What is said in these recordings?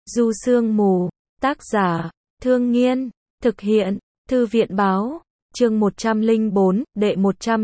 Du Sương Mù, tác giả, Thương Nghiên, thực hiện, Thư viện Báo, chương 104, đệ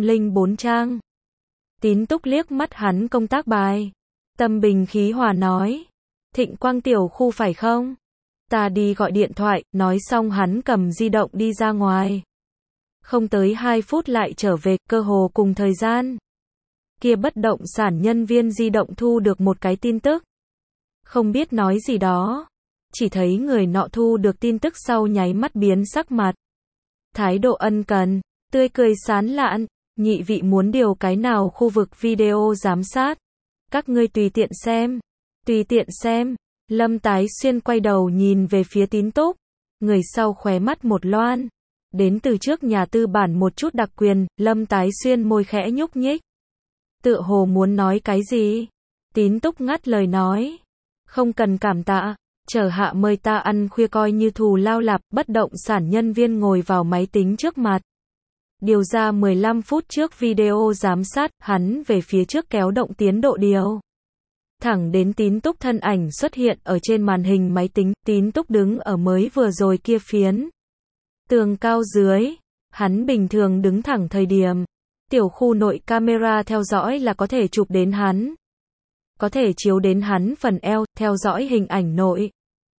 104 trang. Tín Túc liếc mắt hắn công tác bài. Tâm bình khí hòa nói. Thịnh Quang tiểu khu phải không? Ta đi gọi điện thoại, nói xong hắn cầm di động đi ra ngoài. Không tới 2 phút lại trở về, cơ hồ cùng thời gian. Kia bất động sản nhân viên di động thu được một cái tin tức. Không biết nói gì đó. Chỉ thấy người nọ thu được tin tức sau nháy mắt biến sắc mặt. Thái độ ân cần, tươi cười sán lạn, nhị vị muốn điều cái nào khu vực video giám sát. Các ngươi tùy tiện xem. Tùy tiện xem. Lâm Tái Xuyên quay đầu nhìn về phía Tín Túc. Người sau khóe mắt một loan. Đến từ trước nhà tư bản một chút đặc quyền, Lâm Tái Xuyên môi khẽ nhúc nhích. Tựa hồ muốn nói cái gì? Tín Túc ngắt lời nói. Không cần cảm tạ, chờ hạ mời ta ăn khuya coi như thù lao lạp. Bất động sản nhân viên ngồi vào máy tính trước mặt. Điều ra 15 phút trước video giám sát, hắn về phía trước kéo động tiến độ điều. Thẳng đến Tín Túc thân ảnh xuất hiện ở trên màn hình máy tính, Tín Túc đứng ở mới vừa rồi kia phiến tường cao dưới. Hắn bình thường đứng thẳng thời điểm, tiểu khu nội camera theo dõi là có thể chụp đến hắn. Có thể chiếu đến hắn phần eo, theo dõi hình ảnh nội.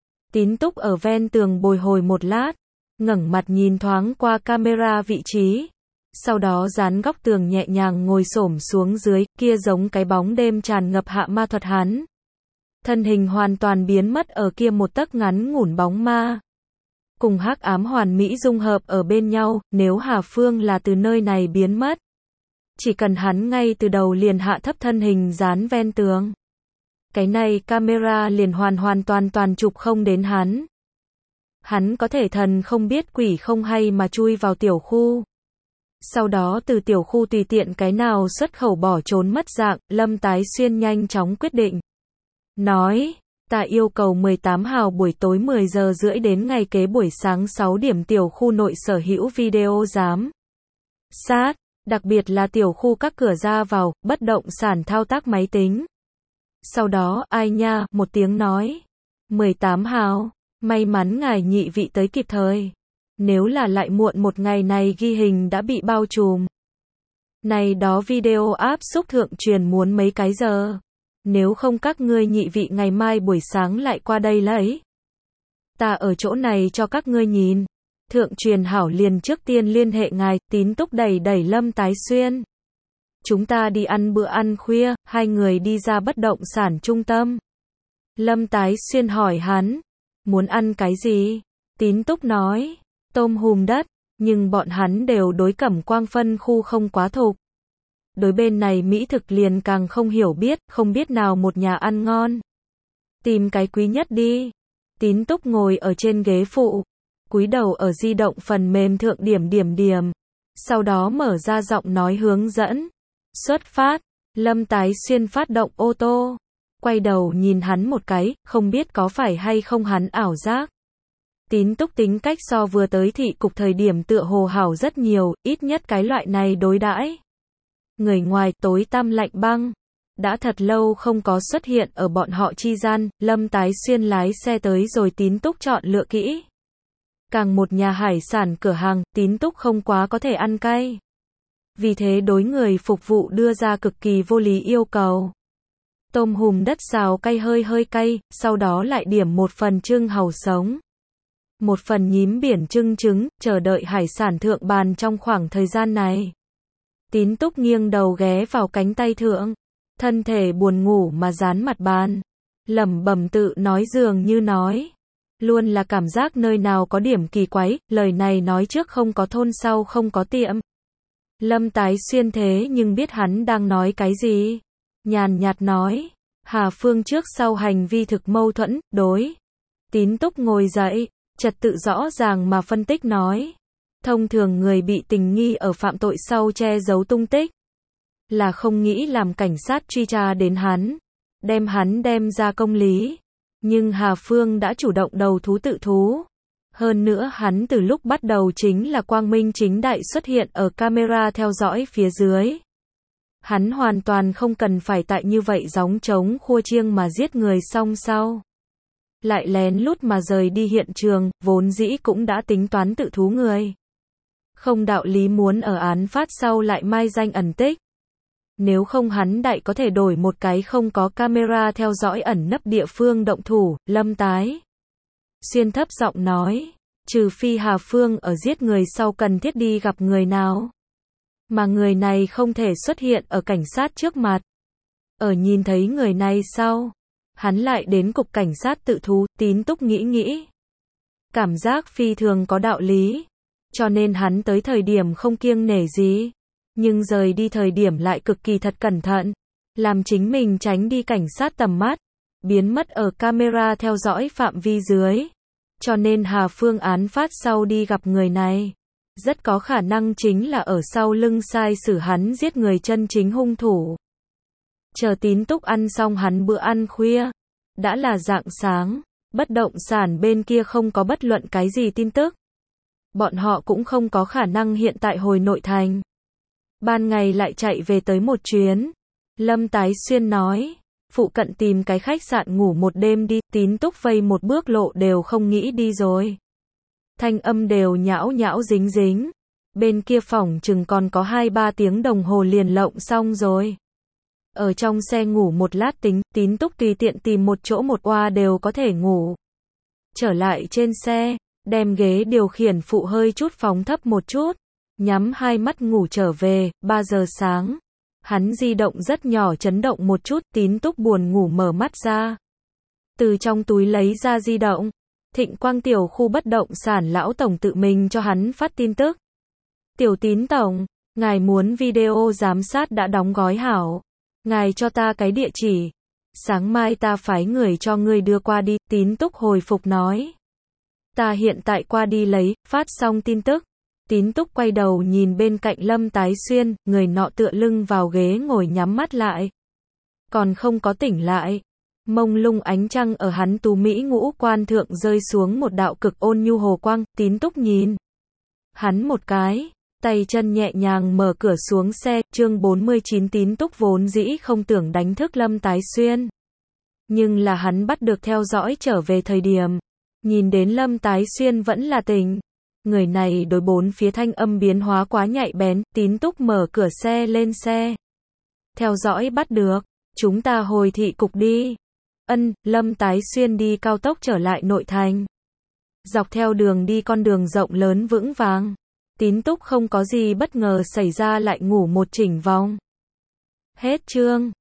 Tín Túc ở ven tường bồi hồi một lát, ngẩng mặt nhìn thoáng qua camera vị trí. Sau đó dán góc tường nhẹ nhàng ngồi xổm xuống dưới, kia giống cái bóng đêm tràn ngập hạ ma thuật hắn. Thân hình hoàn toàn biến mất ở kia một tấc ngắn ngủn bóng ma. Cùng hắc ám hoàn mỹ dung hợp ở bên nhau, nếu Hà Phương là từ nơi này biến mất. Chỉ cần hắn ngay từ đầu liền hạ thấp thân hình dán ven tường. Cái này camera liền hoàn toàn chụp không đến hắn. Hắn có thể thần không biết quỷ không hay mà chui vào tiểu khu. Sau đó từ tiểu khu tùy tiện cái nào xuất khẩu bỏ trốn mất dạng, Lâm Tái Xuyên nhanh chóng quyết định. Nói, ta yêu cầu 18 hào buổi tối 10 giờ rưỡi đến ngày kế buổi sáng 6 điểm tiểu khu nội sở hữu video giám sát, đặc biệt là tiểu khu các cửa ra vào, bất động sản thao tác máy tính. Sau đó, ai nha, một tiếng nói. 18 hào, may mắn ngài nhị vị tới kịp thời. Nếu là lại muộn một ngày này ghi hình đã bị bao trùm. Này đó video áp xúc thượng truyền muốn mấy cái giờ. Nếu không các ngươi nhị vị ngày mai buổi sáng lại qua đây lấy. Ta ở chỗ này cho các ngươi nhìn. Thượng truyền hảo liền trước tiên liên hệ ngài. Tín Túc đẩy Lâm Tái Xuyên. Chúng ta đi ăn bữa ăn khuya. Hai người đi ra bất động sản trung tâm. Lâm Tái Xuyên hỏi hắn. Muốn ăn cái gì? Tín Túc nói. Tôm hùm đất. Nhưng bọn hắn đều đối Cẩm Quang phân khu không quá thục. Đối bên này mỹ thực liền càng không hiểu biết, không biết nào một nhà ăn ngon. Tìm cái quý nhất đi. Tín Túc ngồi ở trên ghế phụ, cúi đầu ở di động phần mềm thượng điểm. Sau đó mở ra giọng nói hướng dẫn. Xuất phát. Lâm Tái Xuyên phát động ô tô. Quay đầu nhìn hắn một cái, không biết có phải hay không hắn ảo giác. Tín Túc tính cách so vừa tới thị cục thời điểm tựa hồ hảo rất nhiều, ít nhất cái loại này đối đãi. Người ngoài tối tăm lạnh băng. Đã thật lâu không có xuất hiện ở bọn họ chi gian, Lâm Tái Xuyên lái xe tới rồi Tín Túc chọn lựa kỹ. Càng một nhà hải sản cửa hàng, Tín Túc không quá có thể ăn cay. Vì thế đối người phục vụ đưa ra cực kỳ vô lý yêu cầu. Tôm hùm đất xào cay hơi cay, sau đó lại điểm một phần trưng hàu sống. Một phần nhím biển trưng trứng, chờ đợi hải sản thượng bàn trong khoảng thời gian này. Tín Túc nghiêng đầu ghé vào cánh tay thượng, thân thể buồn ngủ mà dán mặt bàn, lẩm bẩm tự nói dường như nói. Luôn là cảm giác nơi nào có điểm kỳ quái, lời này nói trước không có thôn sau không có tiệm. Lâm Tái Xuyên thế nhưng biết hắn đang nói cái gì. Nhàn nhạt nói, Hà Phương trước sau hành vi thực mâu thuẫn, đối. Tín Túc ngồi dậy, trật tự rõ ràng mà phân tích nói. Thông thường người bị tình nghi ở phạm tội sau che giấu tung tích. Là không nghĩ làm cảnh sát truy tra đến hắn. Đem ra công lý. Nhưng Hà Phương đã chủ động đầu thú tự thú. Hơn nữa hắn từ lúc bắt đầu chính là quang minh chính đại xuất hiện ở camera theo dõi phía dưới. Hắn hoàn toàn không cần phải tại như vậy gióng trống khua chiêng mà giết người xong sau. lại lén lút mà rời đi hiện trường, vốn dĩ cũng đã tính toán tự thú người. Không đạo lý muốn ở án phát sau lại mai danh ẩn tích. Nếu không hắn đại có thể đổi một cái không có camera theo dõi ẩn nấp địa phương động thủ, Lâm Tái Xuyên thấp giọng nói, trừ phi Hà Phương ở giết người sau cần thiết đi gặp người nào. Mà người này không thể xuất hiện ở cảnh sát trước mặt. Ở nhìn thấy người này sau, hắn lại đến cục cảnh sát tự thú, Tín Túc nghĩ. Cảm giác phi thường có đạo lý. Cho nên hắn tới thời điểm không kiêng nể gì. Nhưng rời đi thời điểm lại cực kỳ thật cẩn thận. Làm chính mình tránh đi cảnh sát tầm mắt. Biến mất ở camera theo dõi phạm vi dưới. Cho nên Hà Phương án phát sau đi gặp người này. Rất có khả năng chính là ở sau lưng sai sử hắn giết người chân chính hung thủ. Chờ Tín Túc ăn xong hắn bữa ăn khuya. Đã là rạng sáng. Bất động sản bên kia không có bất luận cái gì tin tức. Bọn họ cũng không có khả năng hiện tại hồi nội thành. Ban ngày lại chạy về tới một chuyến. Lâm Tái Xuyên nói, phụ cận tìm cái khách sạn ngủ một đêm đi, Tín Túc vây một bước lộ đều không nghĩ đi rồi. Thanh âm đều nhão nhão dính dính. Bên kia phòng chừng còn có 2-3 tiếng đồng hồ liền lộng xong rồi. Ở trong xe ngủ một lát tính, Tín Túc tùy tiện tìm một chỗ một oa đều có thể ngủ. Trở lại trên xe, đem ghế điều khiển phụ hơi chút phóng thấp một chút, nhắm hai mắt ngủ trở về, 3 giờ sáng. Hắn di động rất nhỏ chấn động một chút, Tín Túc buồn ngủ mở mắt ra. Từ trong túi lấy ra di động, Thịnh Quang tiểu khu bất động sản lão tổng tự mình cho hắn phát tin tức. Tiểu Tín tổng, ngài muốn video giám sát đã đóng gói hảo. Ngài cho ta cái địa chỉ. Sáng mai ta phái người cho ngươi đưa qua đi, Tín Túc hồi phục nói. Ta hiện tại qua đi lấy, phát xong tin tức. Tín Túc quay đầu nhìn bên cạnh Lâm Tái Xuyên, người nọ tựa lưng vào ghế ngồi nhắm mắt lại. Còn không có tỉnh lại. Mông lung ánh trăng ở hắn tú mỹ ngũ quan thượng rơi xuống một đạo cực ôn nhu hồ quang, Tín Túc nhìn. Hắn một cái, tay chân nhẹ nhàng mở cửa xuống xe, chương 49 Tín Túc vốn dĩ không tưởng đánh thức Lâm Tái Xuyên. Nhưng là hắn bắt được theo dõi trở về thời điểm. Nhìn đến Lâm Tái Xuyên vẫn là tỉnh. Người này đối bốn phía thanh âm biến hóa quá nhạy bén, Tín Túc mở cửa xe lên xe. Theo dõi bắt được, chúng ta hồi thị cục đi. Lâm Tái Xuyên đi cao tốc trở lại nội thành. Dọc theo đường đi con đường rộng lớn vững vàng. Tín Túc không có gì bất ngờ xảy ra lại ngủ một chỉnh vòng. Hết chương.